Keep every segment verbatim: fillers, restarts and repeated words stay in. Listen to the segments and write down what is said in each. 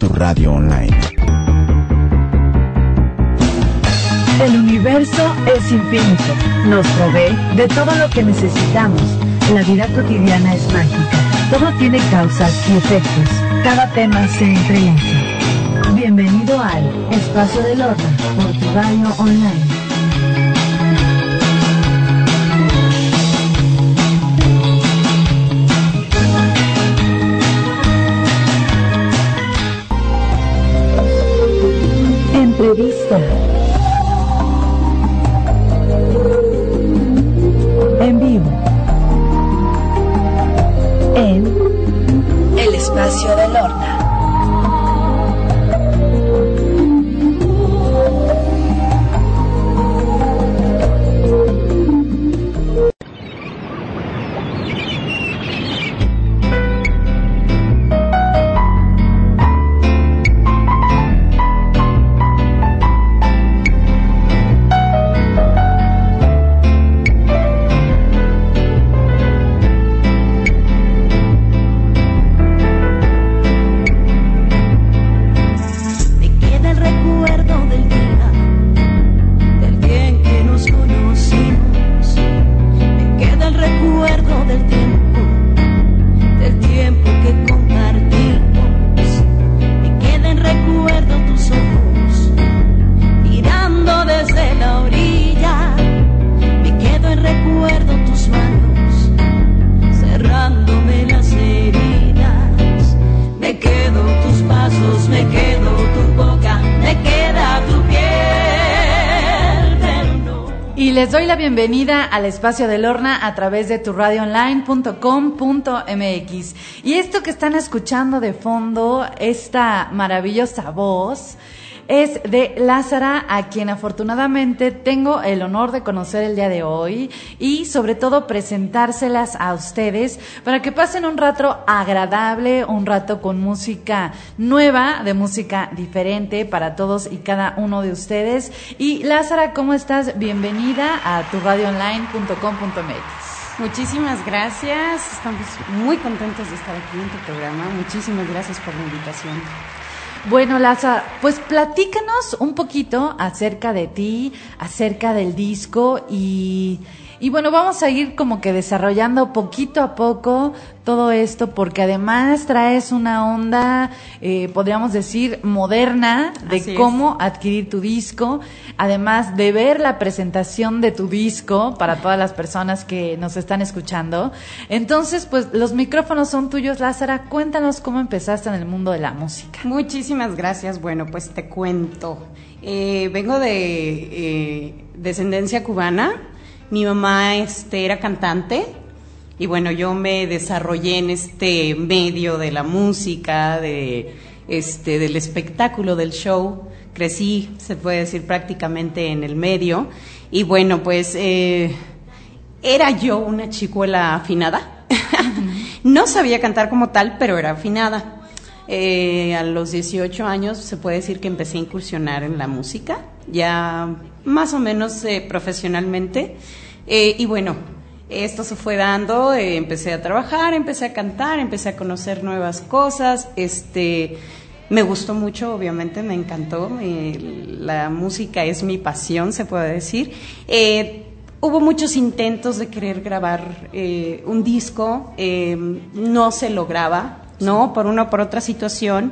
tu radio online. El universo es infinito, nos provee de todo lo que necesitamos. La vida cotidiana es mágica, todo tiene causas y efectos, cada tema se entrelaza. Bienvenido al Espacio del Horno por tu radio online. Entrevista. En vivo. En El Espacio del Horno. Les doy la bienvenida al Espacio del Horno a través de tu radio online punto com punto m x. Y esto que están escuchando de fondo, esta maravillosa voz, es de Lázara, a quien afortunadamente tengo el honor de conocer el día de hoy y sobre todo presentárselas a ustedes para que pasen un rato agradable, un rato con música nueva, de música diferente para todos y cada uno de ustedes. Y Lázara, ¿cómo estás? Bienvenida a tu radio online punto com punto m x. Muchísimas gracias, estamos muy contentos de estar aquí en tu programa. Muchísimas gracias por la invitación. Bueno, Lázara, pues platícanos un poquito acerca de ti, acerca del disco y, y bueno, vamos a ir como que desarrollando poquito a poco todo esto porque además traes una onda, eh, podríamos decir, moderna de Así cómo es. adquirir tu disco, además de ver la presentación de tu disco para todas las personas que nos están escuchando. Entonces, pues los micrófonos son tuyos, Lázara. Cuéntanos cómo empezaste en el mundo de la música. Muchísimas gracias. Bueno, pues te cuento. Eh, vengo de eh, descendencia cubana. Mi mamá este, era cantante. Y bueno, yo me desarrollé en este medio de la música, de este del espectáculo, del show. Crecí, se puede decir, prácticamente en el medio. Y bueno, pues eh, era yo una chicuela afinada. No sabía cantar como tal, pero era afinada. Eh, a los dieciocho años se puede decir que empecé a incursionar en la música, ya más o menos eh, profesionalmente. Eh, y bueno, esto se fue dando, eh, empecé a trabajar, empecé a cantar, empecé a conocer nuevas cosas, este, me gustó mucho, obviamente, me encantó, eh, la música es mi pasión, se puede decir. Eh, hubo muchos intentos de querer grabar eh, un disco, eh, no se lograba, ¿no? Por una o por otra situación.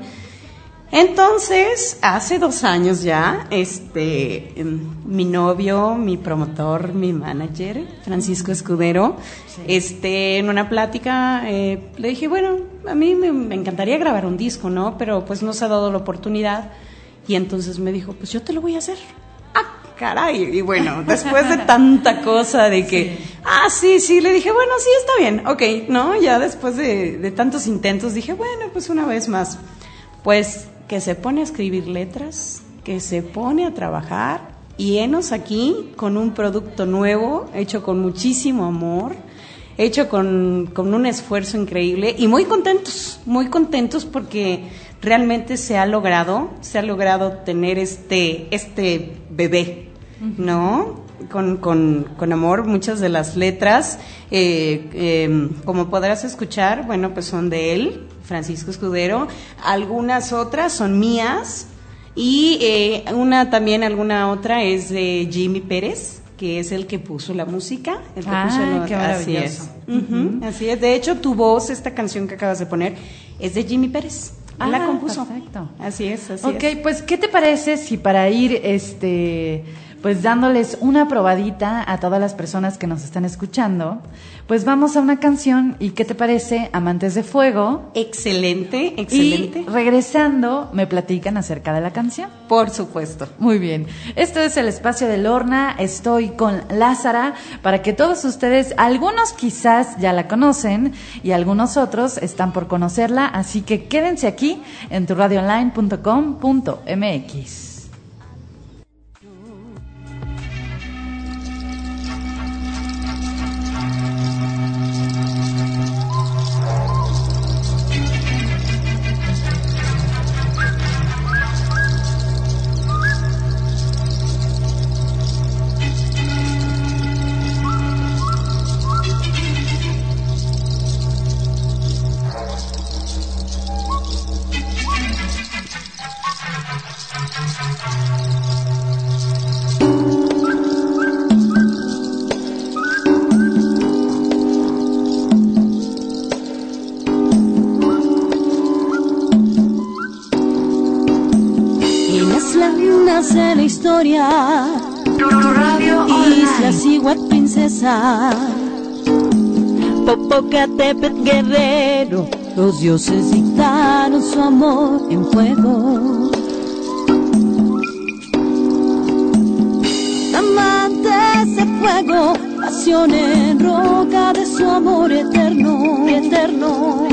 Entonces, hace dos años ya, este, mi novio, mi promotor, mi manager, Francisco Escudero, sí. este, en una plática eh, le dije, bueno, a mí me, me encantaría grabar un disco, ¿no? Pero pues no se ha dado la oportunidad. Y entonces me dijo, pues yo te lo voy a hacer. Ah, caray. Y bueno, después de tanta cosa de que, sí. ah, sí, sí, le dije, bueno, sí, está bien, ok, ¿no? Ya después de, de tantos intentos dije, bueno, pues una vez más, pues que se pone a escribir letras, que se pone a trabajar y henos aquí con un producto nuevo, hecho con muchísimo amor, hecho con, con un esfuerzo increíble y muy contentos, muy contentos porque realmente se ha logrado, se ha logrado tener este, este bebé, ¿no? Con, con, con amor. Muchas de las letras, eh, eh, como podrás escuchar, bueno, pues son de él, Francisco Escudero. Algunas otras son mías y eh, una también, alguna otra es de Jimmy Pérez, que es el que puso la música. El que Ay, puso la, qué así es. Uh-huh, así es. De hecho, tu voz, esta canción que acabas de poner, es de Jimmy Pérez. Él ah, la compuso. Perfecto. Así es, así Ok, es. pues, ¿qué te parece si para ir, este, pues dándoles una probadita a todas las personas que nos están escuchando, pues vamos a una canción y ¿qué te parece? Amantes de Fuego. Excelente, excelente. Y regresando, me platican acerca de la canción. Por supuesto. Muy bien. Esto es el espacio de Lorna. Estoy con Lázara para que todos ustedes, algunos quizás ya la conocen y algunos otros están por conocerla. Así que quédense aquí en tu radio online punto com punto m x. De la historia, Islas Iguac princesa, Popocatépetl guerrero, los dioses dictaron su amor en fuego. Amantes de fuego, pasión en roca de su amor eterno, eterno.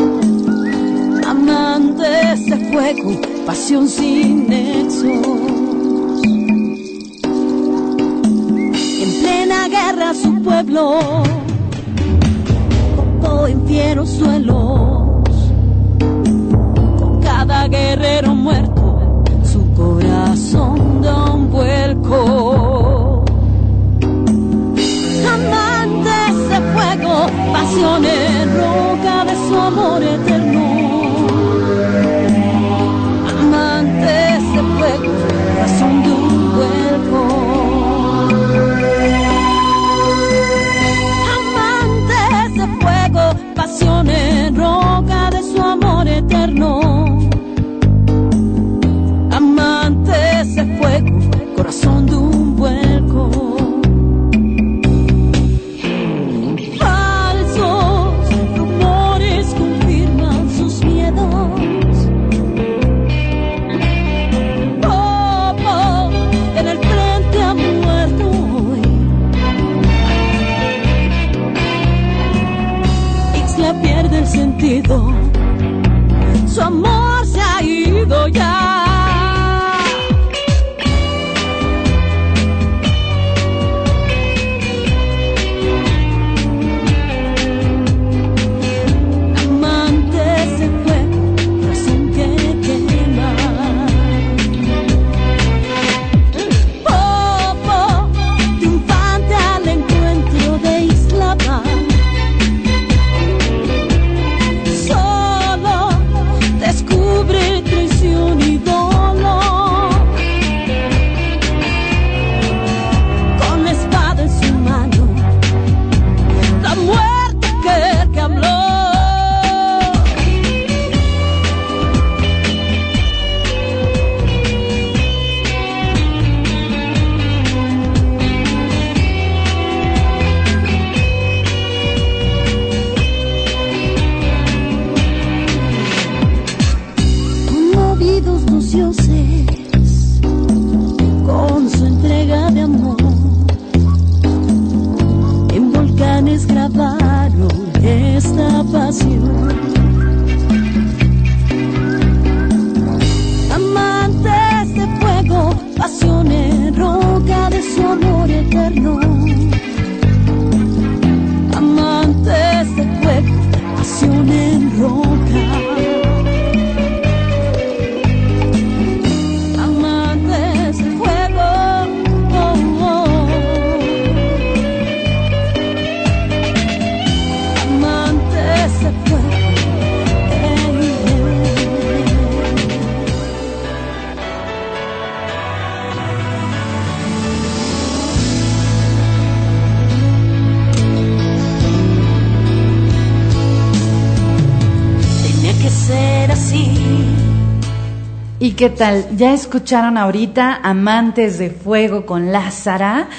Amantes de fuego, pasión sin nexo. En la guerra su pueblo tocó en fieros suelos. Con cada guerrero muerto su corazón da un vuelco. Amantes de fuego, pasión en roca de su amor eterno. Amantes de fuego, corazón de un vuelco. Pasión en roca de su amor eterno. Amantes de fuego, corazón de un vuelco. Falsos rumores confirman sus miedos. Popo en el frente ha muerto. Pierde el sentido, su amor se ha ido ya. Amantes de fuego, corazón que quema. Popo, triunfante al encuentro de Ixtlapa. Descubre traición y dolor. Con la espada en su mano, la muerte que el que habló. Los dioses con su entrega de amor en volcanes grabaron esta pasión. Amantes de fuego, pasión en roca de su amor eterno. Amantes de fuego, pasión en roca. ¿Y qué tal? Ya escucharon ahorita Amantes de Fuego con Lázara,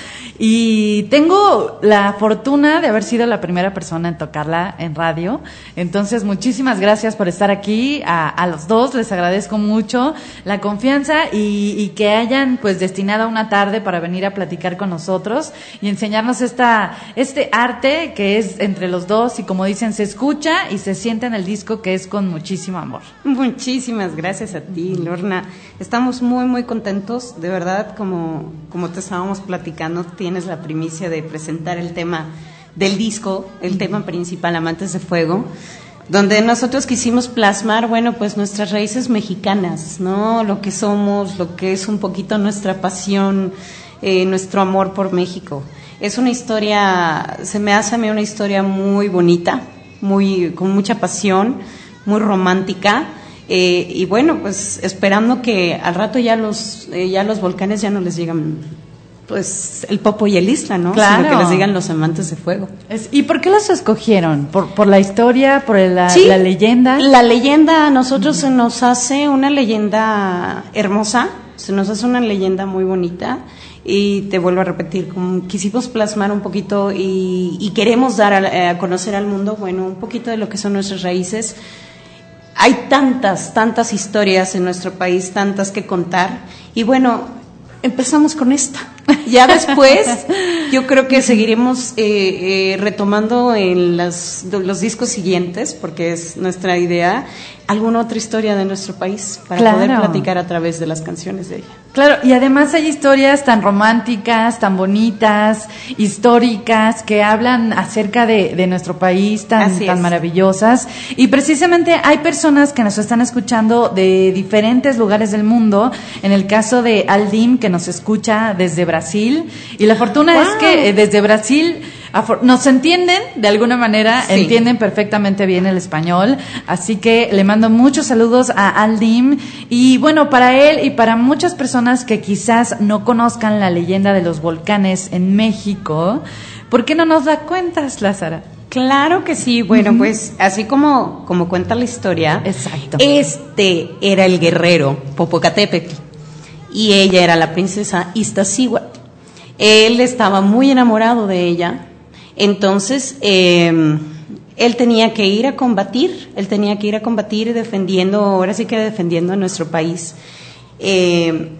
y tengo la fortuna de haber sido la primera persona en tocarla en radio. Entonces, muchísimas gracias por estar aquí, a, a los dos, les agradezco mucho la confianza y, y que hayan pues destinado una tarde para venir a platicar con nosotros y enseñarnos esta este arte que es entre los dos, y como dicen, se escucha y se siente en el disco, que es con muchísimo amor. Muchísimas gracias a ti, Lorna. Estamos muy, muy contentos, de verdad, como, como te estábamos platicando, tienes la primicia de presentar el tema del disco, el tema principal, Amantes de Fuego, donde nosotros quisimos plasmar, bueno, pues nuestras raíces mexicanas, ¿no? Lo que somos, lo que es un poquito nuestra pasión, eh, nuestro amor por México. Es una historia, se me hace a mí una historia muy bonita, muy, con mucha pasión, muy romántica. Eh, y bueno, pues esperando que al rato ya los eh, ya los volcanes ya no les digan pues el Popo y el Isla, ¿no? Claro. Sino que les digan los Amantes de Fuego. Es, ¿y por qué los escogieron? ¿Por, por la historia, por la, Sí, la leyenda? La leyenda a nosotros se nos hace una leyenda hermosa, se nos hace una leyenda muy bonita. Y te vuelvo a repetir, como quisimos plasmar un poquito y, y queremos dar a, a conocer al mundo, bueno, un poquito de lo que son nuestras raíces. Hay tantas, tantas historias en nuestro país, tantas que contar. Y bueno, empezamos con esta. Ya después, yo creo que seguiremos eh, eh, retomando en las, los discos siguientes, porque es nuestra idea, alguna otra historia de nuestro país, para Claro. poder platicar a través de las canciones de ella. Claro, y además hay historias tan románticas, tan bonitas, históricas, que hablan acerca de, de nuestro país, tan, Así tan es. maravillosas. Y precisamente hay personas que nos están escuchando de diferentes lugares del mundo. En el caso de Aldim, que nos escucha desde Brasil. Y la fortuna Wow. es que eh, desde Brasil afor- nos entienden de alguna manera, Sí. entienden perfectamente bien el español. Así que le mando muchos saludos a Aldim. Y bueno, para él y para muchas personas que quizás no conozcan la leyenda de los volcanes en México, ¿por qué no nos la cuentas, Lázara? Claro que sí, bueno, pues así como, como cuenta la historia, Exacto. este era el guerrero Popocatépetl y ella era la princesa Iztaccíhuatl. Él estaba muy enamorado de ella, entonces eh, él tenía que ir a combatir, él tenía que ir a combatir defendiendo, ahora sí que defendiendo a nuestro país. Eh,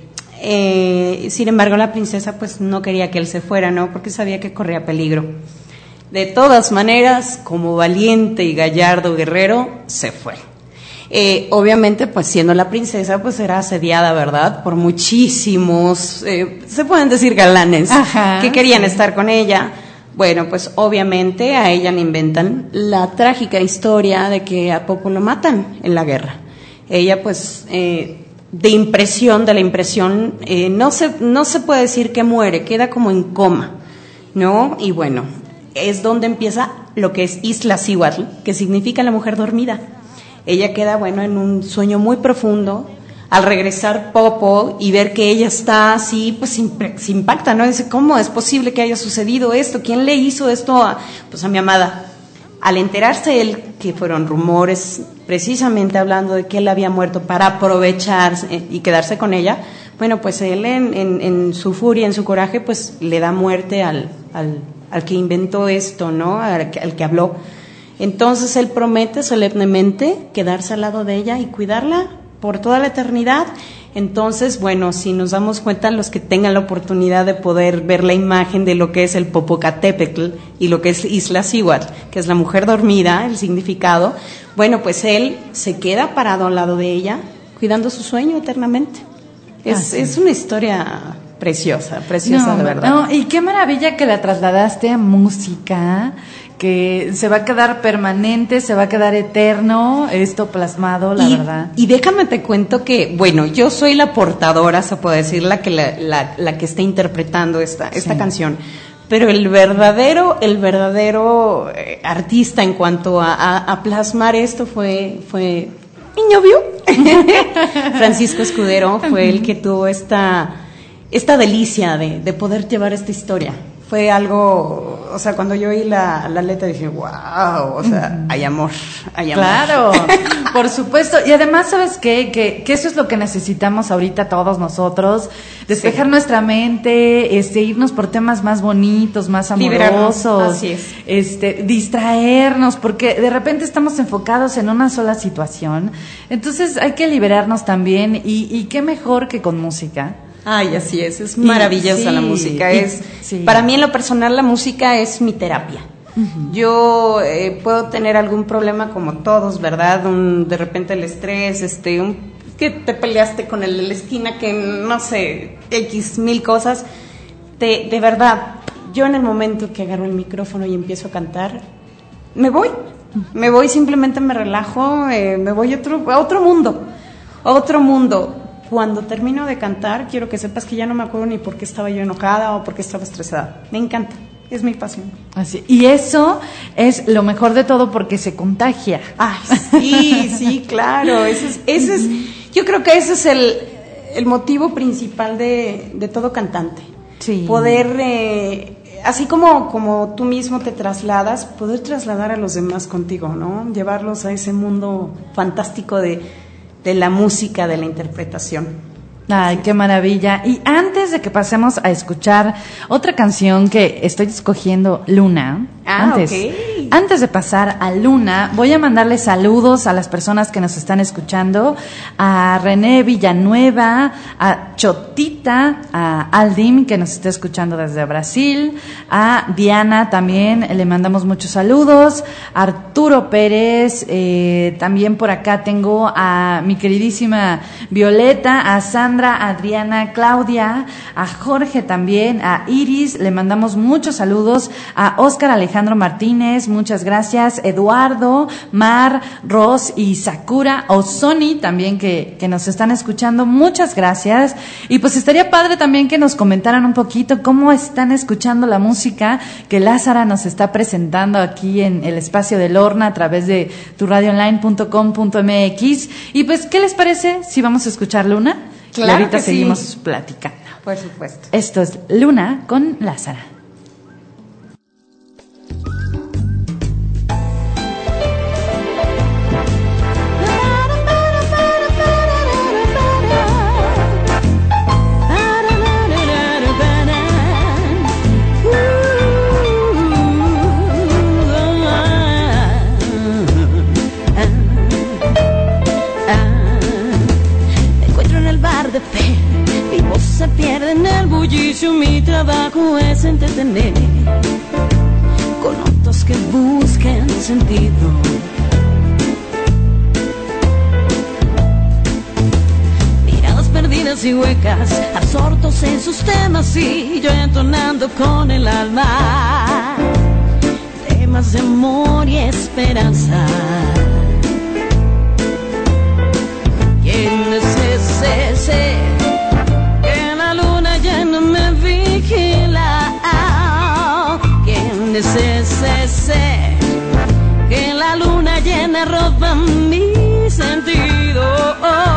eh, sin embargo, la princesa pues no quería que él se fuera, ¿no? Porque sabía que corría peligro. De todas maneras, como valiente y gallardo guerrero, se fue. Eh, obviamente, pues siendo la princesa, pues era asediada, ¿verdad? Por muchísimos, eh, se pueden decir galanes, Ajá, que querían sí. estar con ella. Bueno, pues obviamente a ella le inventan la trágica historia de que a Popo lo matan en la guerra. Ella, pues, eh, de impresión, de la impresión, eh, no se, no se puede decir que muere, queda como en coma, ¿no? Y bueno, es donde empieza lo que es Iztaccíhuatl, que significa la mujer dormida. Ella queda, bueno, en un sueño muy profundo. Al regresar Popo y ver que ella está así, pues se impacta, ¿no? Dice, ¿cómo es posible que haya sucedido esto? ¿Quién le hizo esto a, pues a mi amada? Al enterarse él que fueron rumores, precisamente hablando de que él había muerto para aprovechar y quedarse con ella, bueno, pues él en, en, en su furia, en su coraje, pues le da muerte al, al, al que inventó esto, ¿no? Al, al que habló. Entonces él promete solemnemente quedarse al lado de ella y cuidarla por toda la eternidad. Entonces, bueno, si nos damos cuenta, los que tengan la oportunidad de poder ver la imagen de lo que es el Popocatépetl y lo que es Iztaccíhuatl, que es la mujer dormida, el significado, bueno, pues él se queda parado al lado de ella, cuidando su sueño eternamente. Es, Ah, sí. es una historia preciosa, preciosa No, de verdad. no, y qué maravilla que la trasladaste a música, que se va a quedar permanente, se va a quedar eterno, esto plasmado, la y, verdad. Y déjame te cuento que, bueno, yo soy la portadora, se puede decir, la que, la, la, la que está interpretando esta, esta Sí. canción. Pero el verdadero, el verdadero eh, artista en cuanto a, a, a plasmar esto fue, fue mi novio, Francisco Escudero, fue el que tuvo esta, esta delicia de, de poder llevar esta historia. fue algo, o sea, cuando yo oí la, la letra dije, wow, o sea, hay amor, hay amor. Claro, por supuesto. Y además, ¿sabes qué? Que, que eso es lo que necesitamos ahorita todos nosotros, despejar sí. nuestra mente, este, irnos por temas más bonitos, más amorosos, así es. este, distraernos, porque de repente estamos enfocados en una sola situación. Entonces hay que liberarnos también, y, y qué mejor que con música. Ay, así es, es maravillosa sí, la música. Es, sí. Para mí en lo personal la música es mi terapia. Uh-huh. Yo eh, puedo tener algún problema como todos, ¿verdad? Un, de repente el estrés, este, un, que te peleaste con el de la esquina, que no sé, X mil cosas. De, de verdad, yo en el momento que agarro el micrófono y empiezo a cantar, me voy, uh-huh. me voy, simplemente me relajo, eh, me voy a otro, a otro mundo, a otro mundo. Cuando termino de cantar, quiero que sepas que ya no me acuerdo ni por qué estaba yo enojada o por qué estaba estresada. Me encanta, es mi pasión. Así, y eso es lo mejor de todo porque se contagia. Ay, sí, sí, claro. Ese es, ese es, yo creo que ese es el, el motivo principal de, de todo cantante. Sí. Poder, eh, así como, como tú mismo te trasladas, poder trasladar a los demás contigo, ¿no? Llevarlos a ese mundo fantástico de... de la música, de la interpretación. Ay, qué maravilla. Y antes de que pasemos a escuchar otra canción que estoy escogiendo, Luna, ah, antes, okay. antes de pasar a Luna, voy a mandarle saludos a las personas que nos están escuchando, a René Villanueva, a Chotita, a Aldim, que nos está escuchando desde Brasil, a Diana también, le mandamos muchos saludos, a Arturo Pérez, eh, también por acá tengo a mi queridísima Violeta, a Sandra, Adriana, Claudia, a Jorge también, a Iris, le mandamos muchos saludos, a Óscar Alejandro Martínez, muchas gracias, Eduardo, Mar, Ros y Sakura, o Sony también que, que nos están escuchando, muchas gracias. Y pues estaría padre también que nos comentaran un poquito cómo están escuchando la música que Lázara nos está presentando aquí en el espacio de Lorna a través de tu radio online punto com punto m x. Y pues, ¿qué les parece si vamos a escuchar Luna? Claro, y ahorita que seguimos sí. platicando. Por supuesto. Esto es Luna con Lázara. Se pierde en el bullicio, mi trabajo es entretener con otros que busquen sentido. Miradas perdidas y huecas, absortos en sus temas y yo entonando con el alma temas de amor y esperanza. ¿Quién es ese ser? Me vigila. ¿Quién es ese ser que la luna llena roba mis sentidos?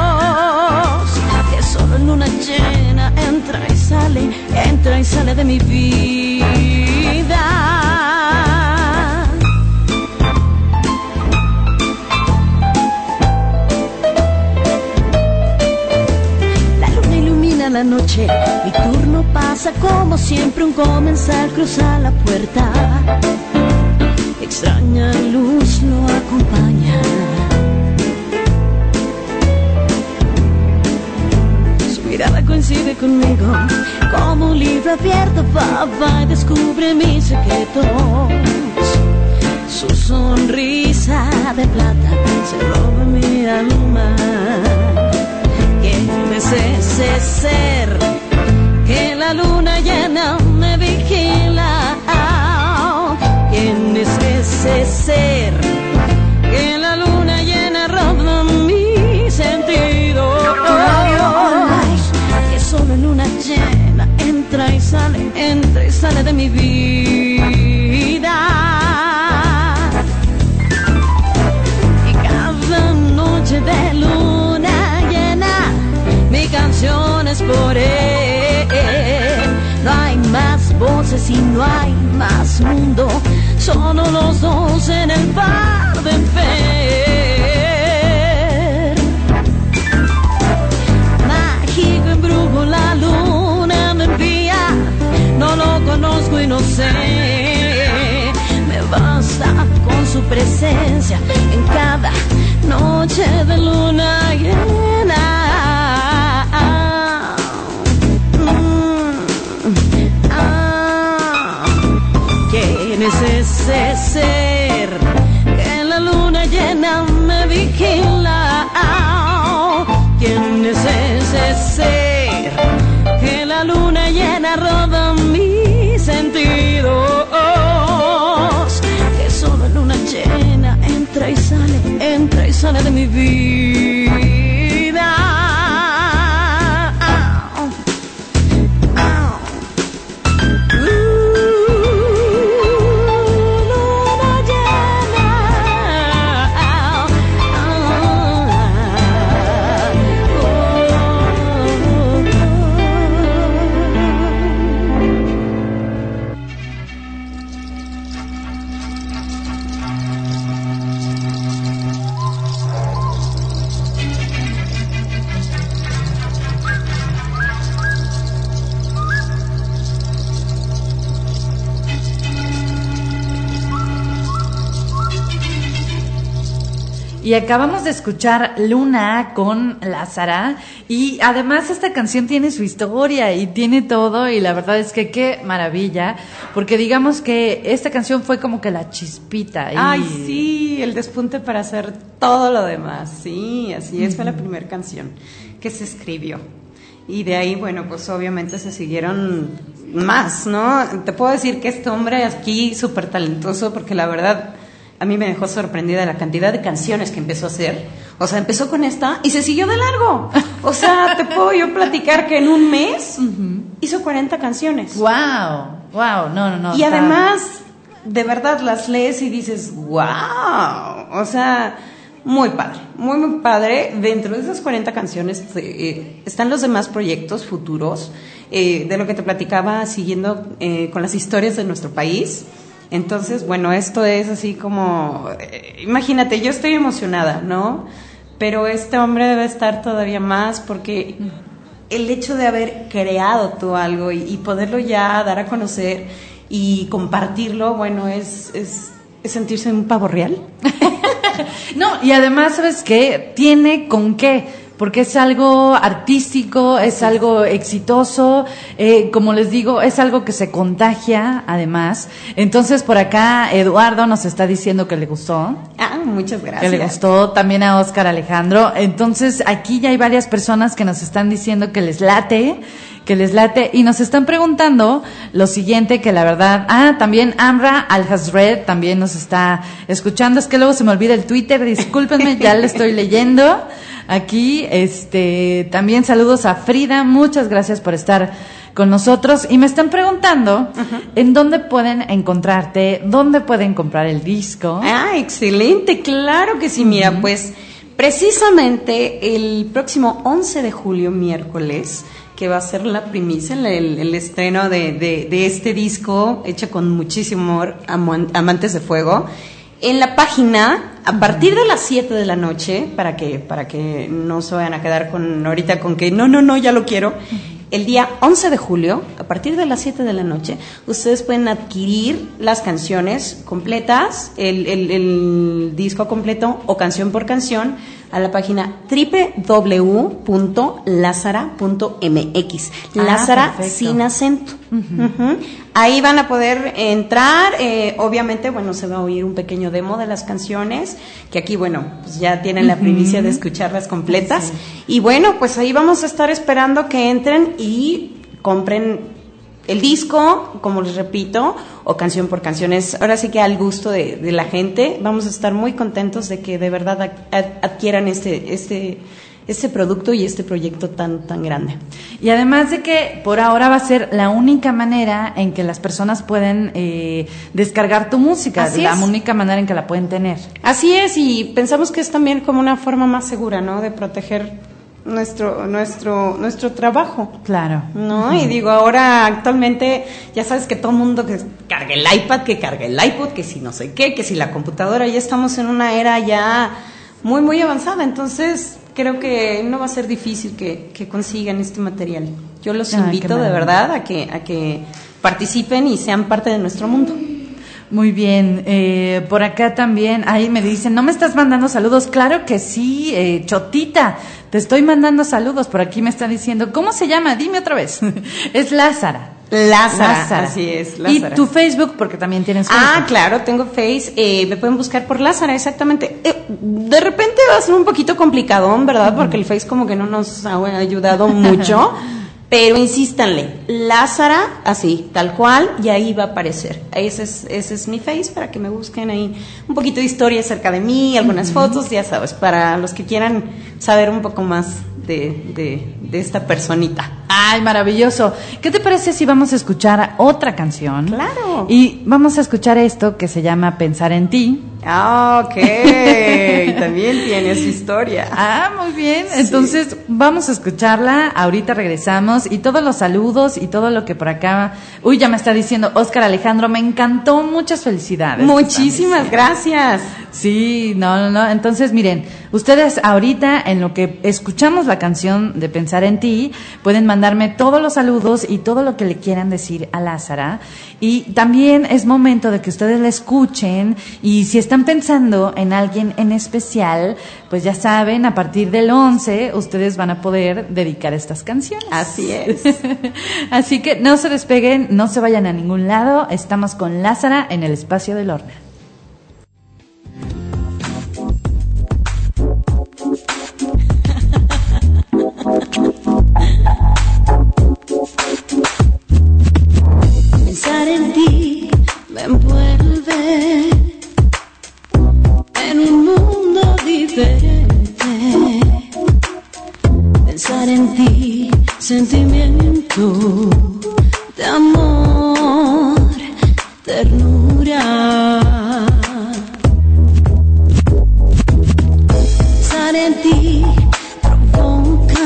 Que solo en luna llena entra y sale, entra y sale de mi vida. La noche, mi turno pasa como siempre, un comensal cruza la puerta, extraña luz lo acompaña. Su mirada coincide conmigo, como un libro abierto, va, va y descubre mis secretos. Su sonrisa de plata se roba mi alma. ¿Quién es ese ser que la luna llena me vigila? ¿Quién es ese ser que la luna llena roba mi sentido? Que solo en luna llena entra y sale, entra y sale de mi vida. Y cada noche de luna canciones por él, no hay más voces y no hay más mundo, solo los dos en el bar de Fer. Mágico embrujo la luna me envía, no lo conozco y no sé, me basta con su presencia en cada noche de luna llena. ¿Quién es ese ser que en la luna llena me vigila? ¿Quién es ese ser que en la luna llena roba mis sentidos? Que solo en luna llena entra y sale, entra y sale de mi vida. Y acabamos de escuchar Luna con Lázara, y además esta canción tiene su historia y tiene todo, y la verdad es que qué maravilla, porque digamos que esta canción fue como que la chispita. Y... Ay, sí, el despunte para hacer todo lo demás, sí, así es, uh-huh. Fue la primera canción que se escribió. Y de ahí, bueno, pues obviamente se siguieron más, ¿no? Te puedo decir que este hombre aquí súper talentoso, porque la verdad... A mí me dejó sorprendida la cantidad de canciones que empezó a hacer. O sea, empezó con esta y se siguió de largo. O sea, te puedo yo platicar que en un mes uh-huh. hizo cuarenta canciones. ¡Wow! ¡Wow! No, no, no. Y está... además, de verdad las lees y dices, ¡wow! O sea, muy padre, muy, muy padre. Dentro de esas cuarenta canciones eh, están los demás proyectos futuros, eh, de lo que te platicaba, siguiendo eh, con las historias de nuestro país. Entonces, bueno, esto es así como, eh, imagínate, yo estoy emocionada, ¿no? Pero este hombre debe estar todavía más, porque el hecho de haber creado tú algo y, y poderlo ya dar a conocer y compartirlo, bueno, es, es, es sentirse un pavo real. No, y además, ¿sabes qué? Tiene con qué. Porque es algo artístico, es algo exitoso, eh, como les digo, es algo que se contagia, además. Entonces, por acá, Eduardo nos está diciendo que le gustó. Ah, muchas gracias. Que le gustó, también a Oscar Alejandro. Entonces, aquí ya hay varias personas que nos están diciendo que les late, que les late, y nos están preguntando lo siguiente, que la verdad, ah, también Amra Al-Hazred también nos está escuchando. Es que luego se me olvida el Twitter, discúlpenme, ya le estoy leyendo. Aquí, este, también saludos a Frida, muchas gracias por estar con nosotros, y me están preguntando uh-huh. en dónde pueden encontrarte, dónde pueden comprar el disco. Ah, excelente, claro que sí, mira, uh-huh. pues precisamente el próximo once de julio, miércoles, que va a ser la primicia, el, el estreno de, de, de este disco, hecho con muchísimo amor, Amantes de Fuego. En la página, a partir de las siete de la noche, para que para que no se vayan a quedar con ahorita con que no, no, no, ya lo quiero, el día once de julio, a partir de las siete de la noche, ustedes pueden adquirir las canciones completas, el, el, el disco completo o canción por canción, a la página doble u doble u doble u punto lazara punto m x. Ah, Lázara sin acento. Uh-huh. Uh-huh. Ahí van a poder entrar, eh, obviamente, bueno, se va a oír un pequeño demo de las canciones, que aquí, bueno, pues ya tienen la primicia uh-huh. de escucharlas completas. Sí. Y bueno, pues ahí vamos a estar esperando que entren y compren el disco, como les repito, o canción por canciones. Ahora sí que al gusto de, de la gente. Vamos a estar muy contentos de que de verdad ad, ad, adquieran este, este, este producto y este proyecto tan, tan grande. Y además de que por ahora va a ser la única manera en que las personas pueden eh, descargar tu música, Así la es. única manera en que la pueden tener. Así es, y pensamos que es también como una forma más segura, ¿no?, de proteger nuestro nuestro nuestro trabajo. Claro. ¿No? Uh-huh. Y digo, ahora actualmente ya sabes que todo el mundo que carga el iPad, que carga el iPod, que si no sé qué, que si la computadora, ya estamos en una era ya muy muy avanzada, entonces creo que no va a ser difícil que, que consigan este material. Yo los Ay, invito de verdad a que a que participen y sean parte de nuestro mundo. Muy bien, eh, por acá también, ahí me dicen, ¿no me estás mandando saludos? Claro que sí, eh, Chotita, te estoy mandando saludos, por aquí me está diciendo, ¿cómo se llama? Dime otra vez. Es Lázara. Lázara, Lázara. Así es, Lázara. Y tu Facebook, porque también tienes Facebook. Ah, claro, tengo Face, eh, me pueden buscar por Lázara, exactamente. Eh, de repente va a ser un poquito complicadón, ¿verdad? Porque el Face como que no nos ha ayudado mucho. Pero insístanle, Lázara, así, tal cual, y ahí va a aparecer. Ese es, ese es mi Face, para que me busquen ahí un poquito de historia acerca de mí, algunas uh-huh. fotos, ya sabes, para los que quieran saber un poco más de, de, de esta personita. Ay, maravilloso. ¿Qué te parece si vamos a escuchar otra canción? Claro. Y vamos a escuchar esto que se llama Pensar en ti. Ah, ok. También tiene su historia. Ah, muy bien. Sí. Entonces, vamos a escucharla. Ahorita regresamos. Y todos los saludos y todo lo que por acá... Uy, ya me está diciendo Óscar Alejandro. Me encantó. Muchas felicidades. Muchísimas gracias. Sí, no, no, no. Entonces, miren, ustedes ahorita, en lo que escuchamos la canción de Pensar en ti, pueden mandarme todos los saludos y todo lo que le quieran decir a Lázara. Y también es momento de que ustedes la escuchen. Y si están pensando en alguien en especial, pues ya saben, a partir del once, ustedes van a poder dedicar estas canciones. Así es. Así que no se despeguen, no se vayan a ningún lado. Estamos con Lázara en el Espacio de Lorna. Pensar en ti me envuelve en un mundo diferente. Pensar en ti, sentimiento de amor, ternura. Pensar en ti provoca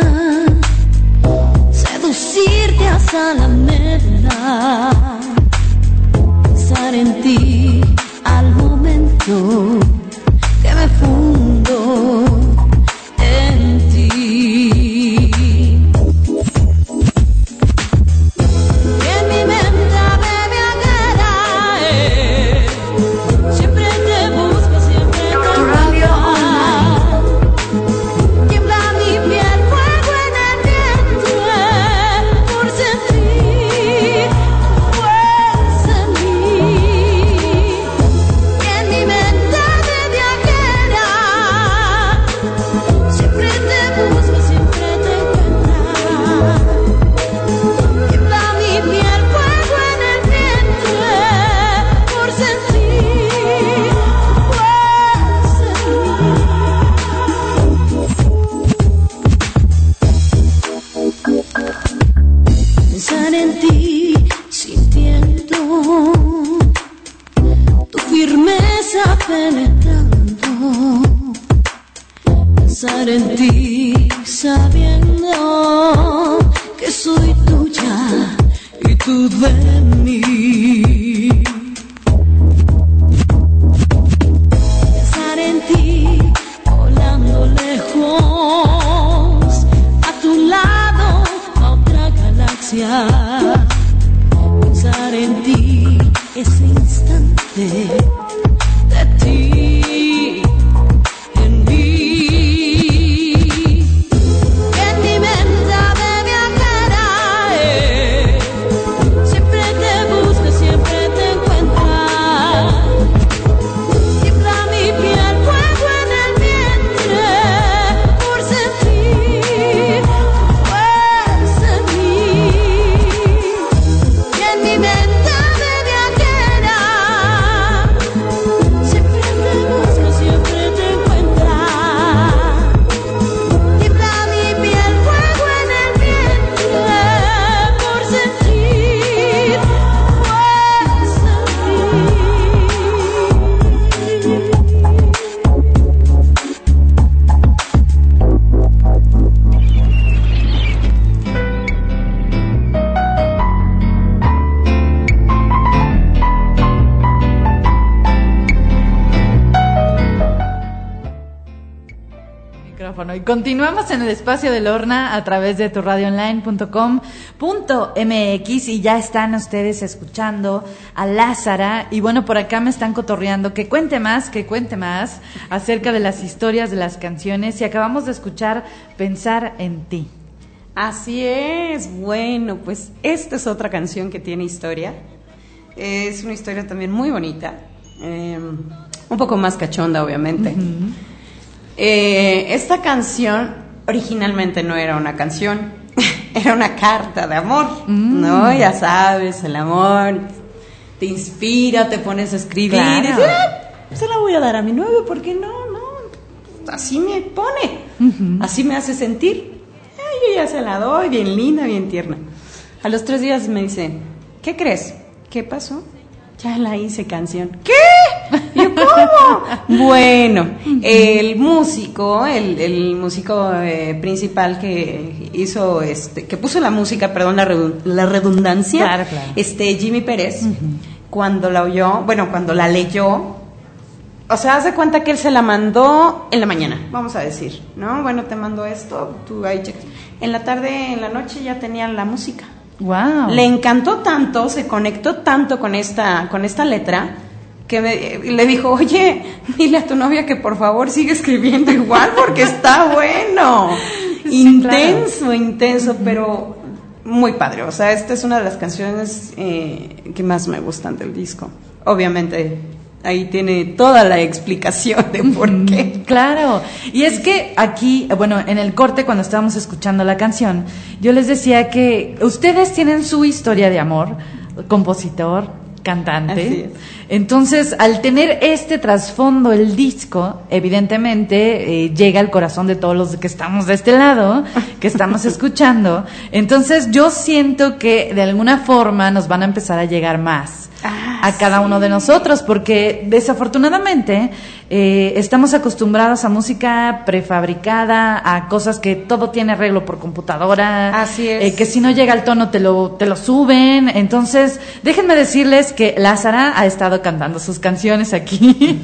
seducirte hasta la meta. Pensar en ti al momento que me fundo en ti. En mi mente de viajera, eh, siempre te busco, siempre te busco. Tiembla mi piel, fuego en el vientre, por sentir tu fuerza en mí. En mi mente de viajera, siempre te busco, siempre te encuentro. Tiembla mi piel, fuego en el vientre, por sentir tu fuerza en mí. Pensar en ti, sintiendo tu firmeza penetrando. Pensar en ti, sabiendo que soy tuya y tú de mí. Pensar en ti, volando lejos, a tu lado, a otra galaxia. Pensar en ti, ese instante de ti en mí. En mi mente de viajera, eh, siempre te busco, siempre te encuentro. Tiembla mi piel, fuego en el vientre, por sentir tu fuerza en mí. Y en mi mente de viajera, micrófono. Y continuamos en el espacio de Lorna a través de tu radio online punto com punto m x y ya están ustedes escuchando a Lázara. Y bueno, por acá me están cotorreando que cuente más, que cuente más acerca de las historias de las canciones. Y acabamos de escuchar Pensar en ti. Así es. Bueno, pues esta es otra canción que tiene historia. Es una historia también muy bonita. Eh, un poco más cachonda, obviamente. Uh-huh. eh, esta canción originalmente no era una canción, era una carta de amor, mm. ¿no? Ya sabes, el amor te inspira, te pones a escribir. Claro. Y dices, ah, se la voy a dar a mi novio, ¿por qué no? No, así me pone, uh-huh. así me hace sentir. Ay, yo ya se la doy, bien linda, bien tierna. A los tres días me dice, ¿qué crees? ¿Qué pasó? Ya la hice canción. ¿Qué? ¿Yo cómo? Bueno, el músico, el, el músico eh, principal que hizo, este, que puso la música, perdón la, redund- la redundancia, claro, claro. este Jimmy Pérez, uh-huh. cuando la oyó, bueno, cuando la leyó, o sea, haz de cuenta que él se la mandó en la mañana, vamos a decir, ¿no? Bueno, te mando esto, tú ahí checas. En la tarde, en la noche ya tenían la música. Wow. Le encantó tanto, se conectó tanto con esta, con esta letra, que me, le dijo, oye, dile a tu novia que por favor siga escribiendo igual porque está bueno. Sí, intenso, claro. intenso, pero muy padre. O sea, esta es una de las canciones eh, que más me gustan del disco. Obviamente, ahí tiene toda la explicación de por qué. Claro, y es que aquí, bueno, en el corte cuando estábamos escuchando la canción, yo les decía que ustedes tienen su historia de amor, compositor, cantante. Entonces, al tener este trasfondo, el disco, evidentemente eh, llega al corazón de todos los que estamos de este lado, que estamos escuchando. Entonces, yo siento que de alguna forma nos van a empezar a llegar más ah, a cada sí. uno de nosotros, porque desafortunadamente eh, estamos acostumbrados a música prefabricada, a cosas que todo tiene arreglo por computadora. Así es. Eh, que si no llega el tono te lo te lo suben. Entonces, déjenme decirles que Lázara ha estado cantando sus canciones aquí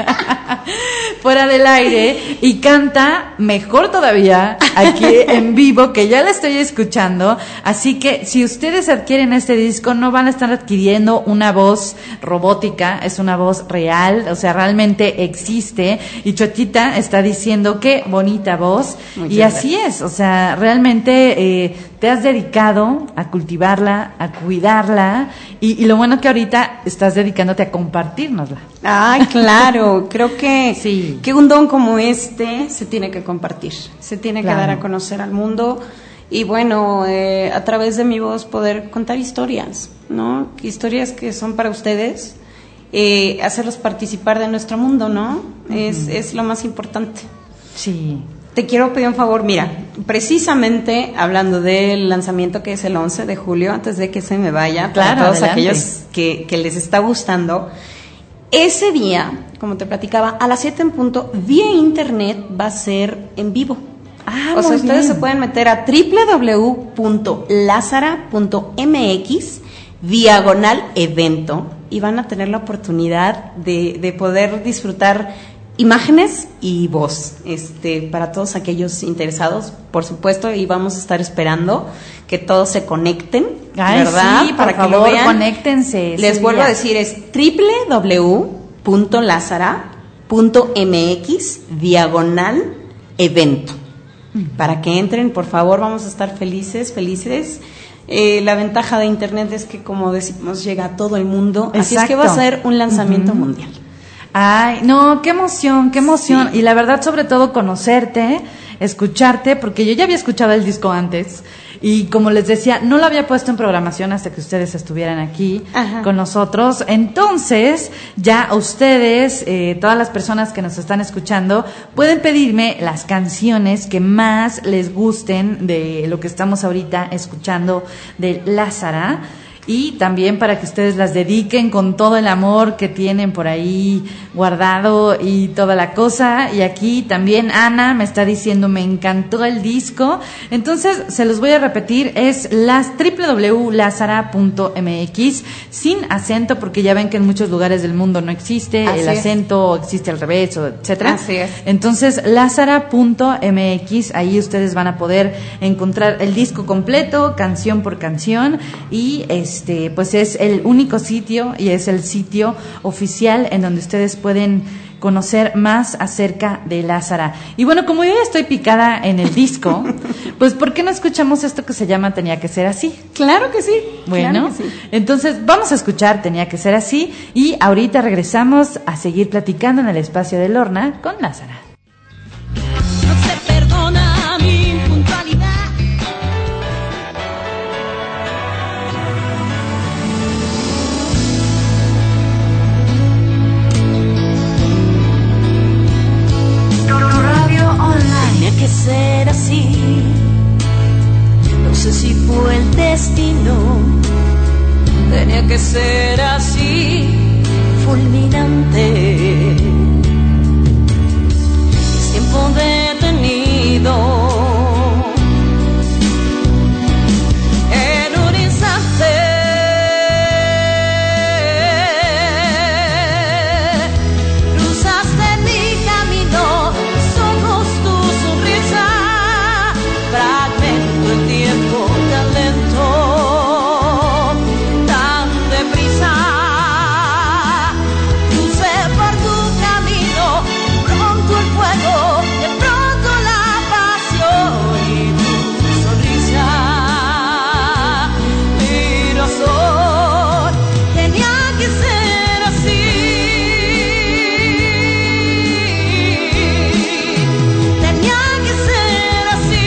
fuera del aire y canta mejor todavía aquí en vivo, que ya la estoy escuchando. Así que si ustedes adquieren este disco, no van a estar adquiriendo una voz robótica, es una voz real, o sea, realmente existe. Y Chotita está diciendo qué bonita voz. Muchas y así gracias. Es, o sea, realmente eh, te has dedicado a cultivarla, a cuidarla, y, y lo bueno que ahorita estás dedicándote a compartirnosla. Ay, claro, creo que, sí. que un don como este se tiene que compartir, se tiene claro. que dar a conocer al mundo y bueno, eh, a través de mi voz poder contar historias, ¿no? Historias que son para ustedes, eh, hacerlos participar de nuestro mundo, ¿no? Uh-huh. Es, es lo más importante. Sí. Te quiero pedir un favor, mira, precisamente hablando del lanzamiento que es el once de julio, antes de que se me vaya, claro, para todos adelante. aquellos que, que les está gustando, ese día, como te platicaba, a las siete en punto, vía internet va a ser en vivo. Ah, o sea, muy ustedes bien. se pueden meter a doble u doble u doble u punto lazara punto m x diagonal evento y van a tener la oportunidad de, de poder disfrutar imágenes y voz, este, para todos aquellos interesados, por supuesto, y vamos a estar esperando que todos se conecten, Ay, ¿verdad? Sí, para por que favor, lo vean. conéctense. Les vuelvo día. a decir, es doble u doble u doble u punto lazara punto m x diagonal evento. Mm. Para que entren, por favor, vamos a estar felices, felices. Eh, la ventaja de internet es que, como decimos, llega a todo el mundo. Exacto. Así es que va a ser un lanzamiento uh-huh. mundial. Ay, no, qué emoción, qué emoción. Sí. Y la verdad, sobre todo, conocerte, escucharte, porque yo ya había escuchado el disco antes. Y como les decía, no lo había puesto en programación hasta que ustedes estuvieran aquí Ajá. con nosotros. Entonces, ya ustedes, eh, todas las personas que nos están escuchando, pueden pedirme las canciones que más les gusten de lo que estamos ahorita escuchando de Lázara. y también para que ustedes las dediquen con todo el amor que tienen por ahí guardado y toda la cosa. Y aquí también Ana me está diciendo, me encantó el disco. Entonces se los voy a repetir, es las doble u doble u doble u punto lazara punto m x, sin acento, porque ya ven que en muchos lugares del mundo no existe Así el es. acento, o existe al revés, o etcétera. Así es. Entonces lazara punto m x, ahí ustedes van a poder encontrar el disco completo, canción por canción, y este pues es el único sitio y es el sitio oficial en donde ustedes pueden conocer más acerca de Lázara. Y bueno, como yo ya estoy picada en el disco, pues ¿por qué no escuchamos esto que se llama Tenía que ser así? Claro que sí. Bueno, claro que sí. Entonces vamos a escuchar Tenía que ser así y ahorita regresamos a seguir platicando en el espacio de Lorna con Lázara. No se perdona mi impuntualidad. Radio Online. Tenía que ser así. No sé si fue el destino. Tenía que ser así, fulminante. Es tiempo detenido. En un instante cruzaste mi camino, mis ojos, tu sonrisa, fragmento el tiempo tan lento, tan deprisa. Crucé por tu camino, pronto el fuego, de pronto la pasión y tu sonrisa. Mi razón tenía que ser así. Tenía que ser así.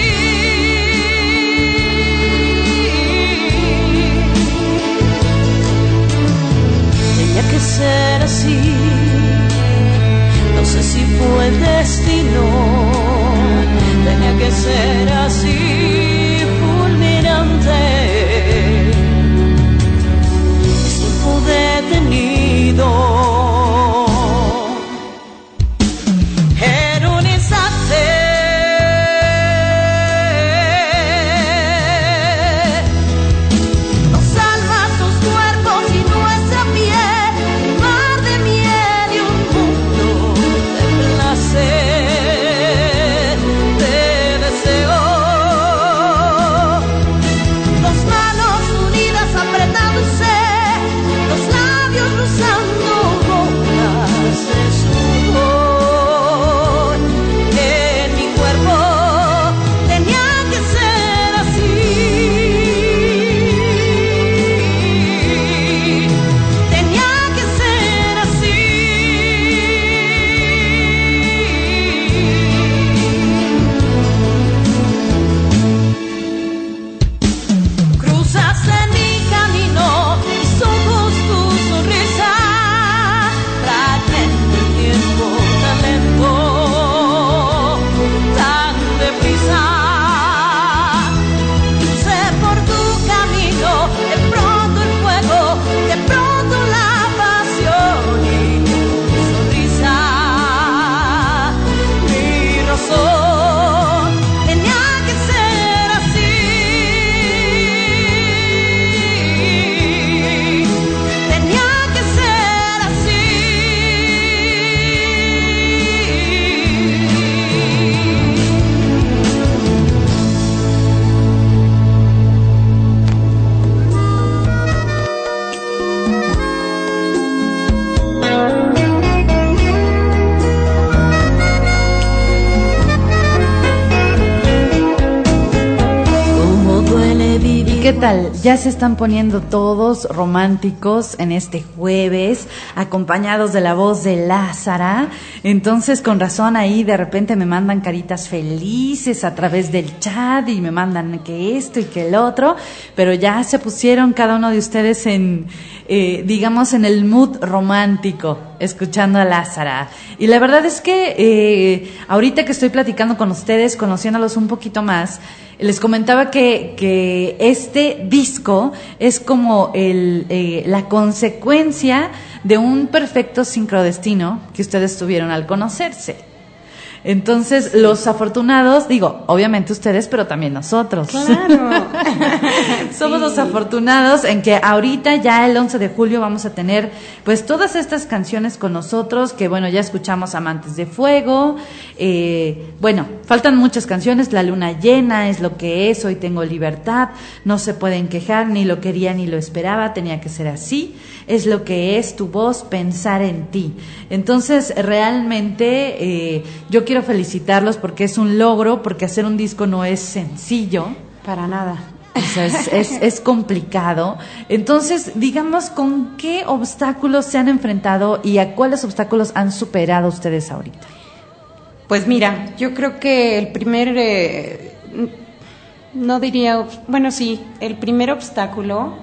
Tenía que ser así. No sé si fue el destino. Tenía que ser así, fulminante. Es tiempo detenido. En un instante nos almas tus cuerpos y nuestra piel, un mar de miel y un mundo de placer, de deseo. Dos manos unidas apretándose, los labios rozando gotas de sudor. En mi cuerpo tenía que ser así. Tenía que ser así. Cruzaste mi camino, mis ojos, tu sonrisa, fragmento el tiempo tan lento, tan deprisa. Crucé por tu camino, de pronto el fuego, de pronto la pasión y tu sonrisa. Mi razón tenía que ser así. Tenía que ser así. Cómo duele ¿Y vivir. qué tal? Ya se están poniendo todos románticos en este jueves, acompañados de la voz de Lázara. Entonces, con razón ahí de repente me mandan caritas felices a través del chat y me mandan que esto y que el otro, pero ya se pusieron cada uno de ustedes en, eh, digamos, en el mood romántico, escuchando a Lázara. Y la verdad es que eh, ahorita que estoy platicando con ustedes, conociéndolos un poquito más, les comentaba que, que este disco es como el, eh, la consecuencia de un perfecto sincrodestino que ustedes tuvieron al conocerse. Entonces, sí. Los afortunados, digo, obviamente ustedes, pero también nosotros. Claro. Somos sí. Los afortunados en que ahorita ya el once de julio vamos a tener pues todas estas canciones con nosotros, que bueno, ya escuchamos Amantes de Fuego, eh, bueno, faltan muchas canciones, La Luna Llena, Es lo que es, Hoy tengo libertad, No se pueden quejar, Ni lo quería ni lo esperaba, Tenía que ser así, Es lo que es, Tu voz, Pensar en ti. Entonces, realmente eh, yo quiero Quiero felicitarlos porque es un logro, porque hacer un disco no es sencillo. Para nada. O sea, es, es, es complicado. Entonces, digamos, ¿con qué obstáculos se han enfrentado y a cuáles obstáculos han superado ustedes ahorita? Pues mira, yo creo que el primer, eh, no diría, bueno, sí, el primer obstáculo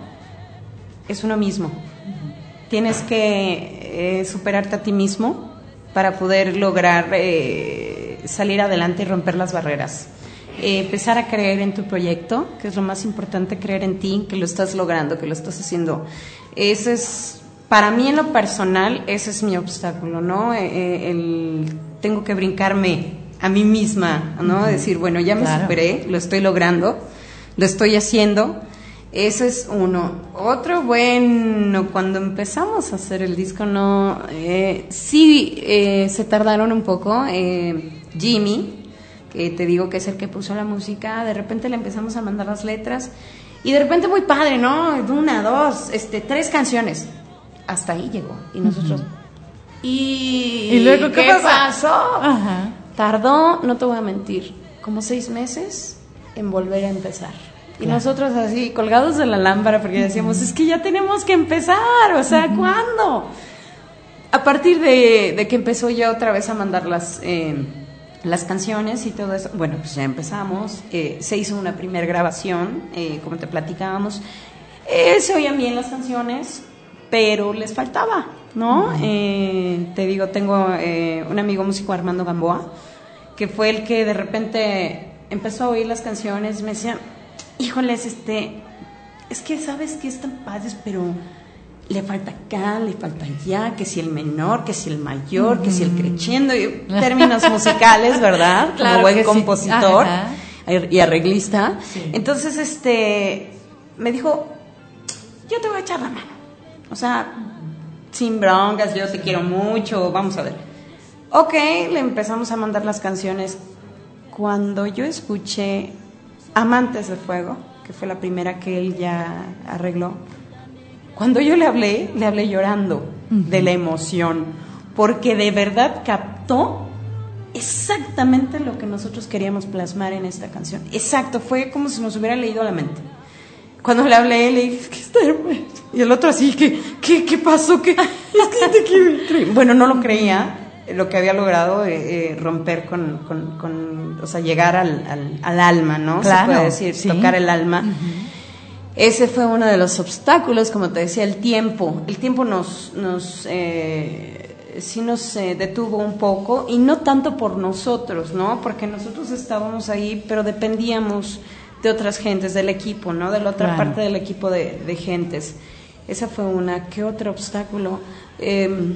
es uno mismo. Uh-huh. Tienes que eh, superarte a ti mismo para poder lograr eh, salir adelante y romper las barreras. Eh, empezar a creer en tu proyecto, que es lo más importante, creer en ti, que lo estás logrando, que lo estás haciendo. Ese es, para mí en lo personal, ese es mi obstáculo, ¿no? Eh, el, tengo que brincarme a mí misma, ¿no? Uh-huh. Decir, bueno, ya me claro. superé, lo estoy logrando, lo estoy haciendo. Ese es uno. Otro, bueno, cuando empezamos a hacer el disco, no, eh, sí eh, se tardaron un poco. Eh, Jimmy, que te digo que es el que puso la música, de repente le empezamos a mandar las letras y de repente muy padre, ¿no? Una, dos, este, tres canciones. Hasta ahí llegó. Y nosotros... Uh-huh. ¿Y, ¿Y luego qué, qué pasó? pasó? Uh-huh. Tardó, no te voy a mentir, como seis meses en volver a empezar. Y claro. Nosotros así, colgados de la lámpara, porque decíamos, uh-huh. es que ya tenemos que empezar, o sea, uh-huh. ¿cuándo? A partir de, de que empezó ya otra vez a mandar las, eh, las canciones y todo eso, bueno, pues ya empezamos, eh, se hizo una primera grabación, eh, como te platicábamos, eh, se oían bien las canciones, pero les faltaba, ¿no? Uh-huh. Eh, te digo, tengo eh, un amigo músico, Armando Gamboa, que fue el que de repente empezó a oír las canciones y me decía... Híjoles, este, es que sabes que están padres, pero le falta acá, le falta allá, que si el menor, que si el mayor, mm. que si el crescendo, y términos musicales, ¿verdad? Claro, como buen compositor sí. y arreglista. Sí. Entonces, este, me dijo, yo te voy a echar la mano. O sea, sin broncas, yo te quiero mucho, vamos a ver. Ok, le empezamos a mandar las canciones. Cuando yo escuché Amantes de Fuego, que fue la primera que él ya arregló, cuando yo le hablé, le hablé llorando uh-huh. de la emoción, porque de verdad captó exactamente lo que nosotros queríamos plasmar en esta canción. Exacto, fue como si nos hubiera leído la mente. Cuando le hablé, le dije, ¿qué está hermoso? Y el otro así, ¿qué, qué, qué pasó? ¿Qué? Es que te quiero. Bueno, no lo creía, lo que había logrado eh, eh, romper con, con, con, o sea, llegar al, al, al alma, ¿no? Claro, se puede decir, sí. Tocar el alma. Uh-huh. Ese fue uno de los obstáculos, como te decía, el tiempo. El tiempo nos, nos eh, sí nos eh, detuvo un poco, y no tanto por nosotros, ¿no? Porque nosotros estábamos ahí, pero dependíamos de otras gentes, del equipo, ¿no? De la otra claro. parte del equipo de, de gentes. Esa fue una. ¿Qué otro obstáculo? Eh,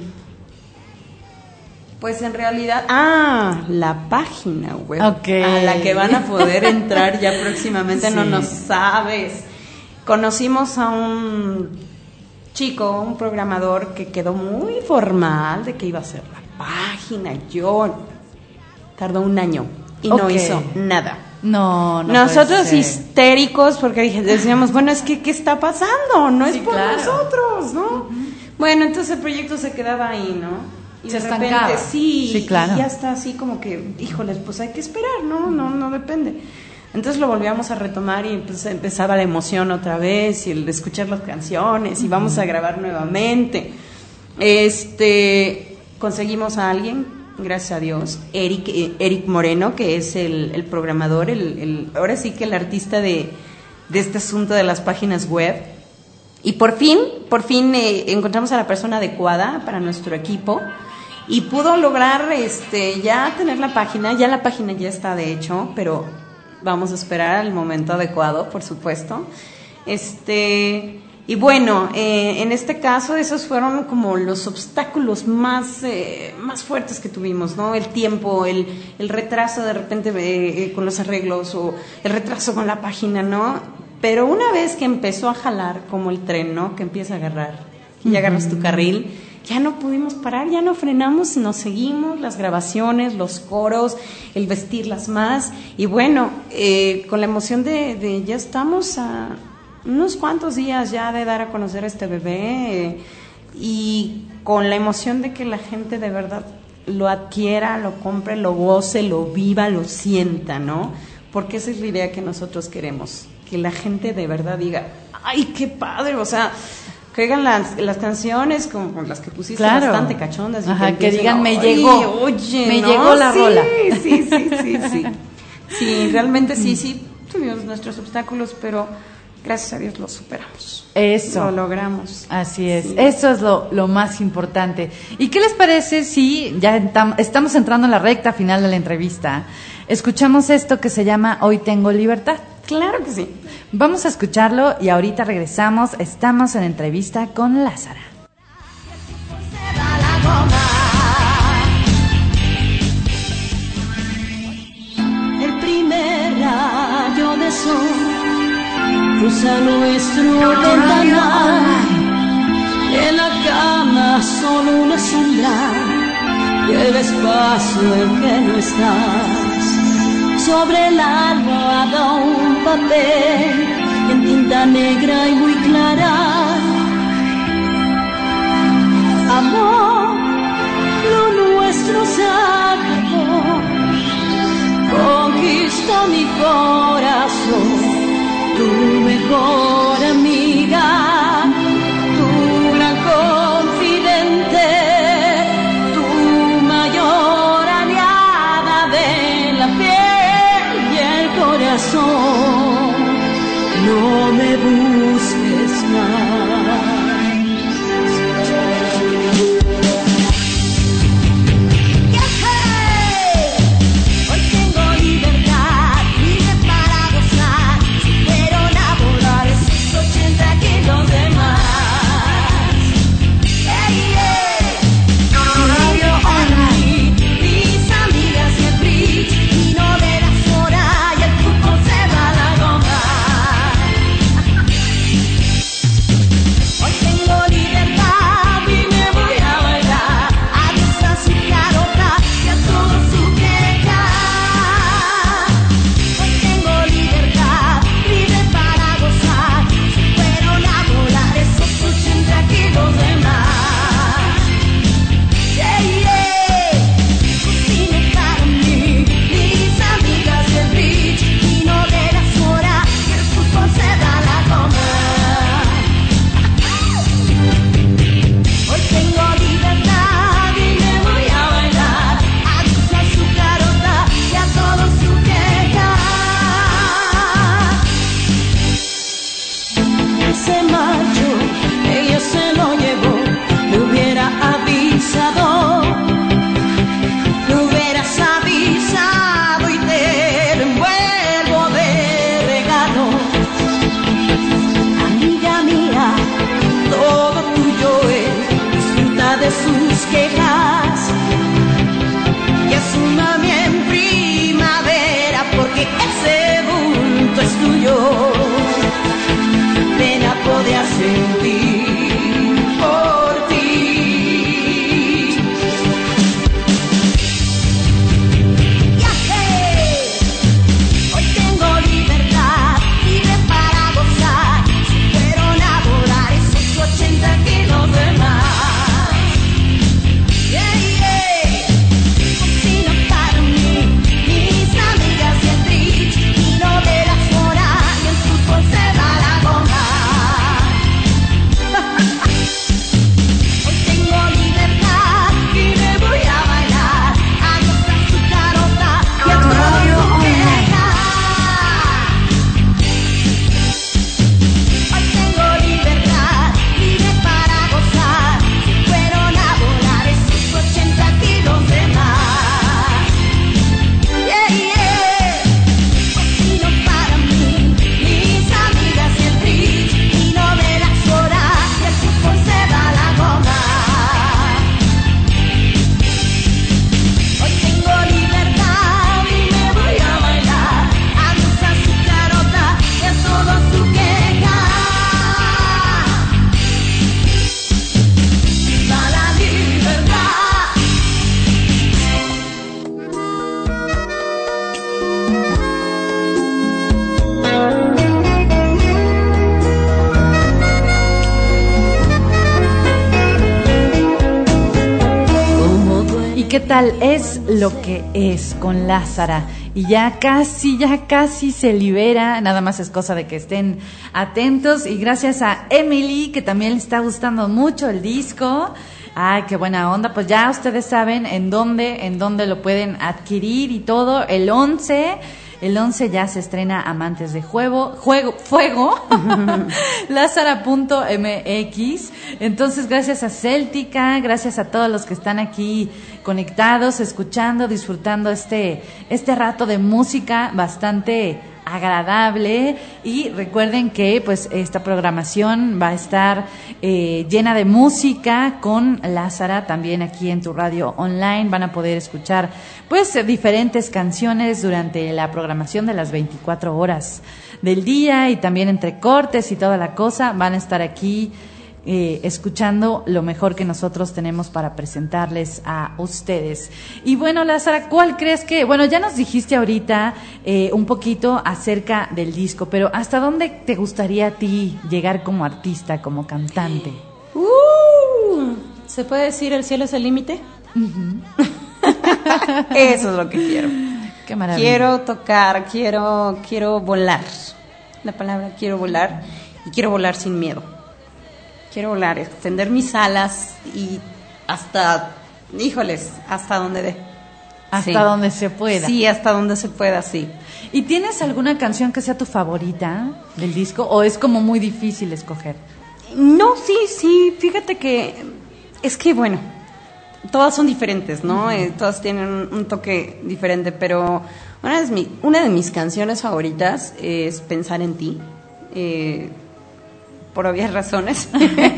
Pues en realidad, ah, la página web okay. a la que van a poder entrar ya próximamente, sí. No nos sabes. Conocimos a un chico, un programador que quedó muy formal de que iba a hacer la página. Yo tardó un año y okay. no hizo nada. No, no. Nosotros histéricos porque dije, decíamos, bueno, es que ¿qué está pasando? No es sí, por claro. nosotros, ¿no? Uh-huh. Bueno, entonces el proyecto se quedaba ahí, ¿no? Y se de repente, estancaba. sí, sí claro. y ya está así como que, híjoles, pues hay que esperar, no, no, no depende. Entonces lo volvíamos a retomar y pues empezaba la emoción otra vez y el de escuchar las canciones y uh-huh. vamos a grabar nuevamente. Este, conseguimos a alguien, gracias a Dios, Eric, eh, Eric Moreno, que es el, el programador, el, el, ahora sí que el artista de, de este asunto de las páginas web. Y por fin, por fin eh, encontramos a la persona adecuada para nuestro equipo. Y pudo lograr este ya tener la página, ya la página ya está de hecho, pero vamos a esperar al momento adecuado, por supuesto. Este, y bueno, eh, en este caso esos fueron como los obstáculos más, eh, más fuertes que tuvimos, ¿no? El tiempo, el, el retraso de repente eh, con los arreglos o el retraso con la página, ¿no? Pero una vez que empezó a jalar como el tren, ¿no? Que empieza a agarrar, y ya agarras tu carril, ya no pudimos parar, ya no frenamos, nos seguimos, las grabaciones, los coros, el vestirlas más, y bueno, eh, con la emoción de, de ya estamos a unos cuantos días ya de dar a conocer a este bebé, eh, y con la emoción de que la gente de verdad lo adquiera, lo compre, lo goce, lo viva, lo sienta, ¿no? Porque esa es la idea que nosotros queremos, que la gente de verdad diga, ¡ay, qué padre! O sea, que oigan las, las canciones como las que pusiste, claro, bastante cachondas. Y ajá, que, que digan, me llegó, oye, me ¿no? llegó la sí, rola. Sí, sí, sí, sí. Sí, realmente sí, sí, tuvimos nuestros obstáculos, pero gracias a Dios lo superamos. Eso. Lo logramos. Así es. Sí. Eso es lo, lo más importante. ¿Y qué les parece si ya entam- estamos entrando en la recta final de la entrevista? Escuchamos esto que se llama Hoy Tengo Libertad. Claro que sí. Vamos a escucharlo y ahorita regresamos. Estamos en entrevista con Lázara. El primer rayo de sol cruza nuestro ventanal. En la cama solo una sombra y el espacio en que no estás. Sobre la almohada un papel en tinta negra y muy clara. Amor, lo nuestro se acabó. Conquistó mi corazón, tu mejor amiga, tu gran confidente, tu mayor aliada de la piel y el corazón. No me busques más. ¿qué tal es lo que es con Lázara? Y ya casi, ya casi se libera, nada más es cosa de que estén atentos. Y gracias a Emily, que también le está gustando mucho el disco. Ay, qué buena onda. Pues ya ustedes saben en dónde, en dónde lo pueden adquirir y todo. El once, el once ya se estrena Amantes de Juego, Juego, Fuego, Lázara punto m x. Entonces, gracias a Céltica, gracias a todos los que están aquí conectados, escuchando, disfrutando este, este rato de música bastante agradable. Y recuerden que pues esta programación va a estar eh, llena de música con Lázara también aquí en tu radio online. Van a poder escuchar pues diferentes canciones durante la programación de las veinticuatro horas del día, y también entre cortes y toda la cosa van a estar aquí Eh, escuchando lo mejor que nosotros tenemos para presentarles a ustedes. Y bueno, Lázara, ¿cuál crees que...? Bueno, ya nos dijiste ahorita eh, un poquito acerca del disco, pero ¿hasta dónde te gustaría a ti llegar como artista, como cantante? Uh, ¿Se puede decir el cielo es el límite? Uh-huh. Eso es lo que quiero. Qué maravilla. Quiero tocar, quiero, quiero volar. La palabra quiero volar, y quiero volar sin miedo. Quiero volar, extender mis alas y hasta, híjoles, hasta donde dé. Hasta sí. donde se pueda. Sí, hasta donde se pueda, sí. ¿Y tienes alguna canción que sea tu favorita del disco o es como muy difícil escoger? No, sí, sí, fíjate que es que, bueno, todas son diferentes, ¿no? Uh-huh. Eh, todas tienen un, un toque diferente, pero una de, mi, una de mis canciones favoritas es Pensar en ti. Eh... por obvias razones.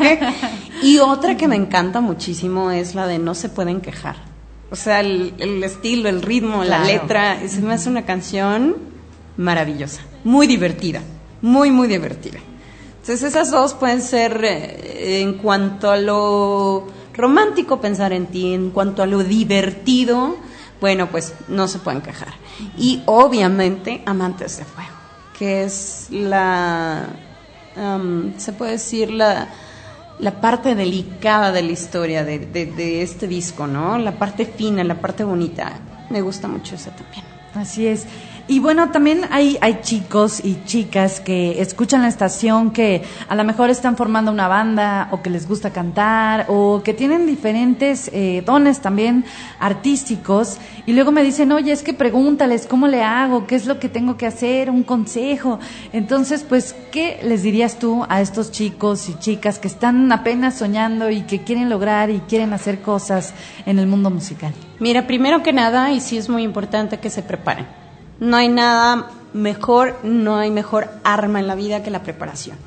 Y otra que me encanta muchísimo es la de No se pueden quejar. O sea, el, el estilo, el ritmo, claro. La letra, se me hace una canción maravillosa, muy divertida, muy, muy divertida. Entonces esas dos pueden ser, eh, en cuanto a lo romántico, Pensar en ti, en cuanto a lo divertido, bueno, pues No se pueden quejar. Y obviamente Amantes de Fuego, que es la... Um, se puede decir la, la parte delicada de la historia de, de, de este disco, ¿no? La parte fina, la parte bonita. Me gusta mucho esa también. Así es. Y bueno, también hay, hay chicos y chicas que escuchan la estación, que a lo mejor están formando una banda o que les gusta cantar o que tienen diferentes eh, dones también artísticos, y luego me dicen, oye, es que pregúntales cómo le hago, qué es lo que tengo que hacer, un consejo. Entonces, pues, ¿qué les dirías tú a estos chicos y chicas que están apenas soñando y que quieren lograr y quieren hacer cosas en el mundo musical? Mira, primero que nada, y sí es muy importante que se preparen. No hay nada mejor, no hay mejor arma en la vida que la preparación.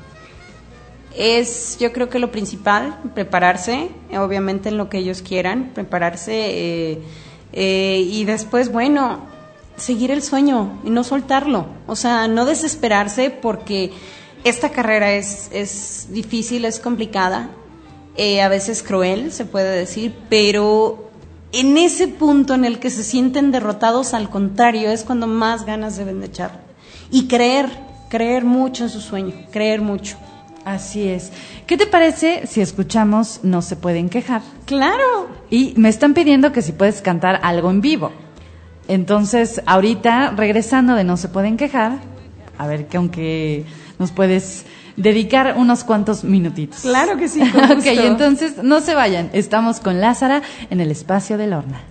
Es, yo creo que lo principal, prepararse, obviamente en lo que ellos quieran, prepararse eh, eh, y después, bueno, seguir el sueño y no soltarlo. O sea, no desesperarse, porque esta carrera es, es difícil, es complicada, eh, a veces cruel, se puede decir, pero en ese punto en el que se sienten derrotados, al contrario, es cuando más ganas deben de echar. Y creer, creer mucho en su sueño, creer mucho. Así es. ¿Qué te parece si escuchamos No se pueden quejar? ¡Claro! Y me están pidiendo que si puedes cantar algo en vivo. Entonces, ahorita, regresando de No se pueden quejar, a ver que aunque nos puedes dedicar unos cuantos minutitos. Claro que sí, con gusto. Ok, entonces no se vayan. Estamos con Lázara en el espacio de Lorna.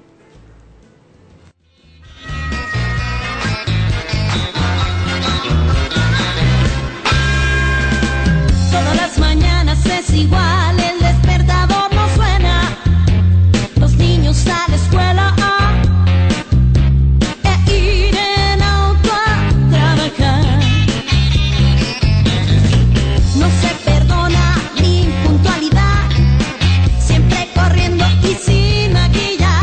Todas las mañanas es igual, el despertador no suena. Los niños a la escuela e ir en auto a trabajar. No se perdona mi impuntualidad, siempre corriendo y sin maquillar.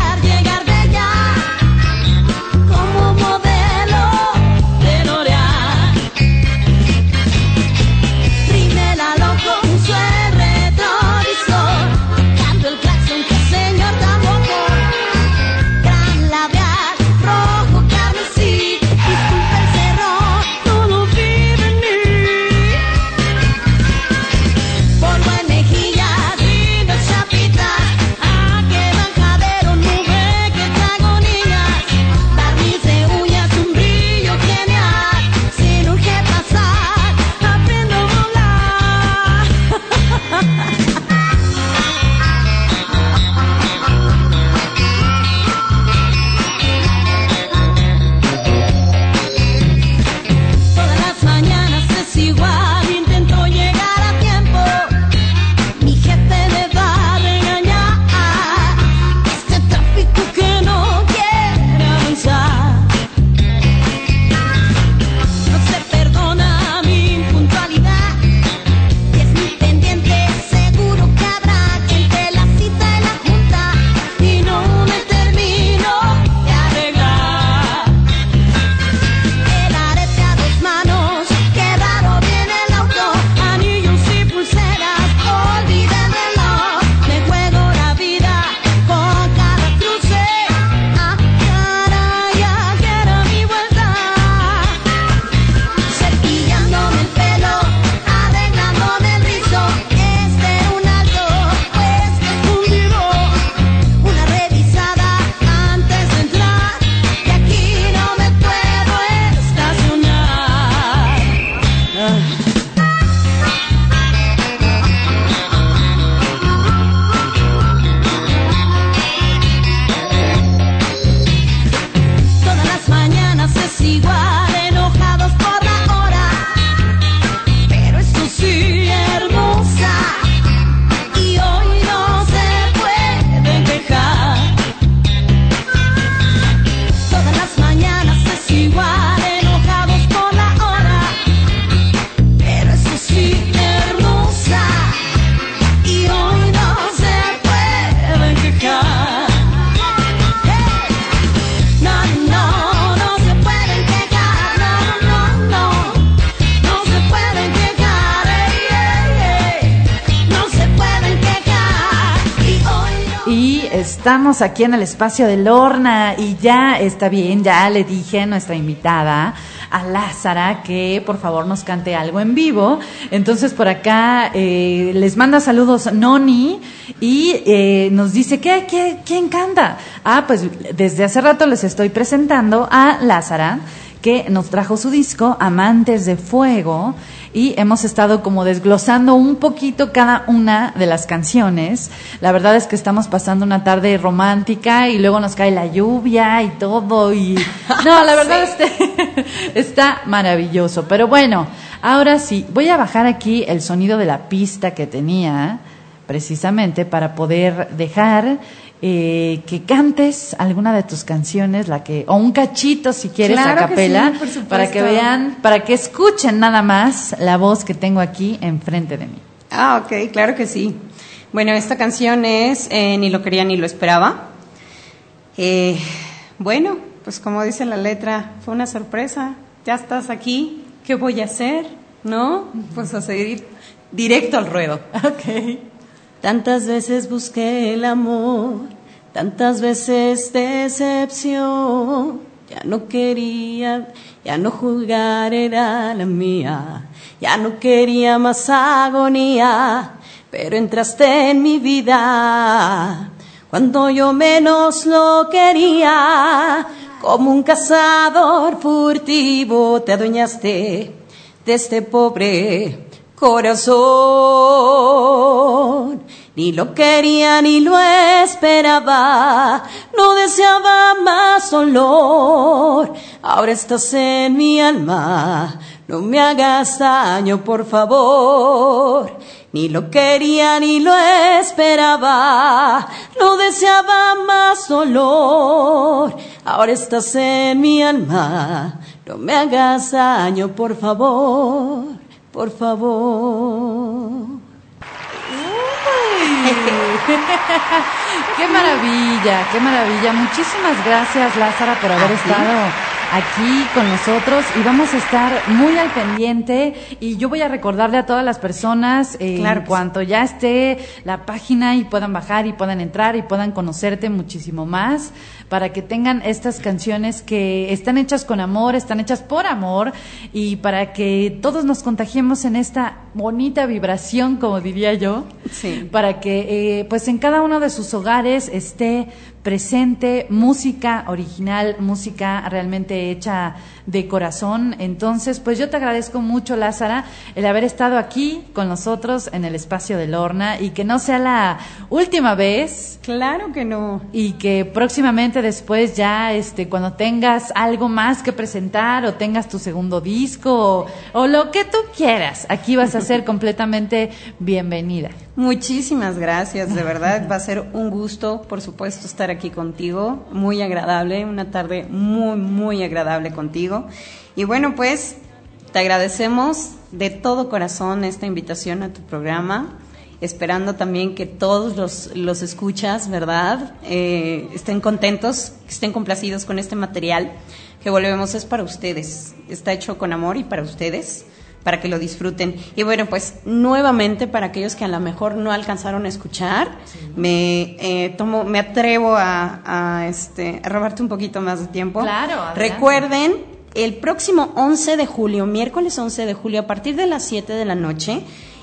estamos aquí en el espacio de Lorna y ya está bien, ya le dije a nuestra invitada, a Lázara, que por favor nos cante algo en vivo. Entonces por acá eh, les manda saludos Noni y eh, nos dice, ¿qué, qué, ¿quién canta? Ah, pues desde hace rato les estoy presentando a Lázara, que nos trajo su disco Amantes de Fuego, y hemos estado como desglosando un poquito cada una de las canciones. La verdad es que estamos pasando una tarde romántica y luego nos cae la lluvia y todo, y no, la verdad sí. este, está maravilloso. Pero bueno, ahora sí, voy a bajar aquí el sonido de la pista que tenía, precisamente para poder dejar Eh, que cantes alguna de tus canciones, la que o un cachito si quieres, claro a capela, que sí, para que vean, para que escuchen nada más la voz que tengo aquí enfrente de mí. Ah, ok, claro que sí. Bueno, esta canción es eh, Ni lo quería ni lo esperaba. Eh, bueno, pues como dice la letra, fue una sorpresa. Ya estás aquí, ¿qué voy a hacer? ¿No? Pues a seguir directo al ruedo. Ok. Tantas veces busqué el amor, tantas veces decepción. Ya no quería, ya no juzgar era la mía. Ya no quería más agonía, pero entraste en mi vida cuando yo menos lo quería. Como un cazador furtivo te adueñaste de este pobre corazón. Ni lo quería ni lo esperaba, no deseaba más dolor. Ahora estás en mi alma, no me hagas daño, por favor. Ni lo quería ni lo esperaba, no deseaba más dolor. Ahora estás en mi alma, no me hagas daño, por favor. Por favor. ¡Qué maravilla! ¡Qué maravilla! Muchísimas gracias, Lázara, por haber estado aquí con nosotros, y vamos a estar muy al pendiente, y yo voy a recordarle a todas las personas eh, claro en cuanto ya esté la página y puedan bajar y puedan entrar y puedan conocerte muchísimo más, para que tengan estas canciones que están hechas con amor, están hechas por amor, y para que todos nos contagiemos en esta bonita vibración, como diría yo, sí. para que eh, pues en cada uno de sus hogares esté presente música original, música realmente hecha de corazón. Entonces, pues yo te agradezco mucho, Lázara, el haber estado aquí con nosotros en el espacio de Lorna, y que no sea la última vez. Claro que no. Y que próximamente después ya, este, cuando tengas algo más que presentar, o tengas tu segundo disco, o, o lo que tú quieras, aquí vas a ser completamente bienvenida. Muchísimas gracias, de verdad, va a ser un gusto, por supuesto, estar aquí contigo, muy agradable, una tarde muy, muy agradable contigo. Y bueno, pues, te agradecemos de todo corazón esta invitación a tu programa, esperando también que todos los, los escuchas, ¿verdad?, eh, estén contentos, que estén complacidos con este material, que volvemos, es para ustedes, está hecho con amor y para ustedes, para que lo disfruten. Y bueno, pues nuevamente, para aquellos que a lo mejor no alcanzaron a escuchar, sí. me eh, tomo, me atrevo a, a, este, a robarte un poquito más de tiempo. Claro, adelante. Recuerden, el próximo once de julio, miércoles once de julio, a partir de las siete de la noche,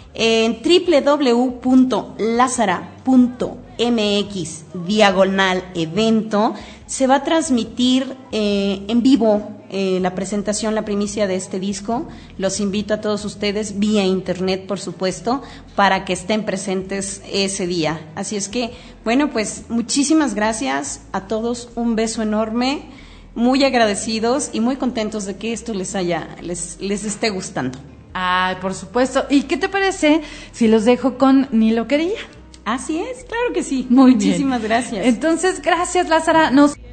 en doble u doble u doble u punto lazara punto m x diagonal evento, se va a transmitir eh, en vivo eh, la presentación, la primicia de este disco. Los invito a todos ustedes vía internet, por supuesto, para que estén presentes ese día. Así es que, bueno, pues muchísimas gracias a todos, un beso enorme, muy agradecidos y muy contentos de que esto les haya, les, les esté gustando. Ay, por supuesto. ¿Y qué te parece si los dejo con Ni lo quería? Así es, claro que sí. Muy Muchísimas bien. gracias. Entonces, gracias, Lázara. Nos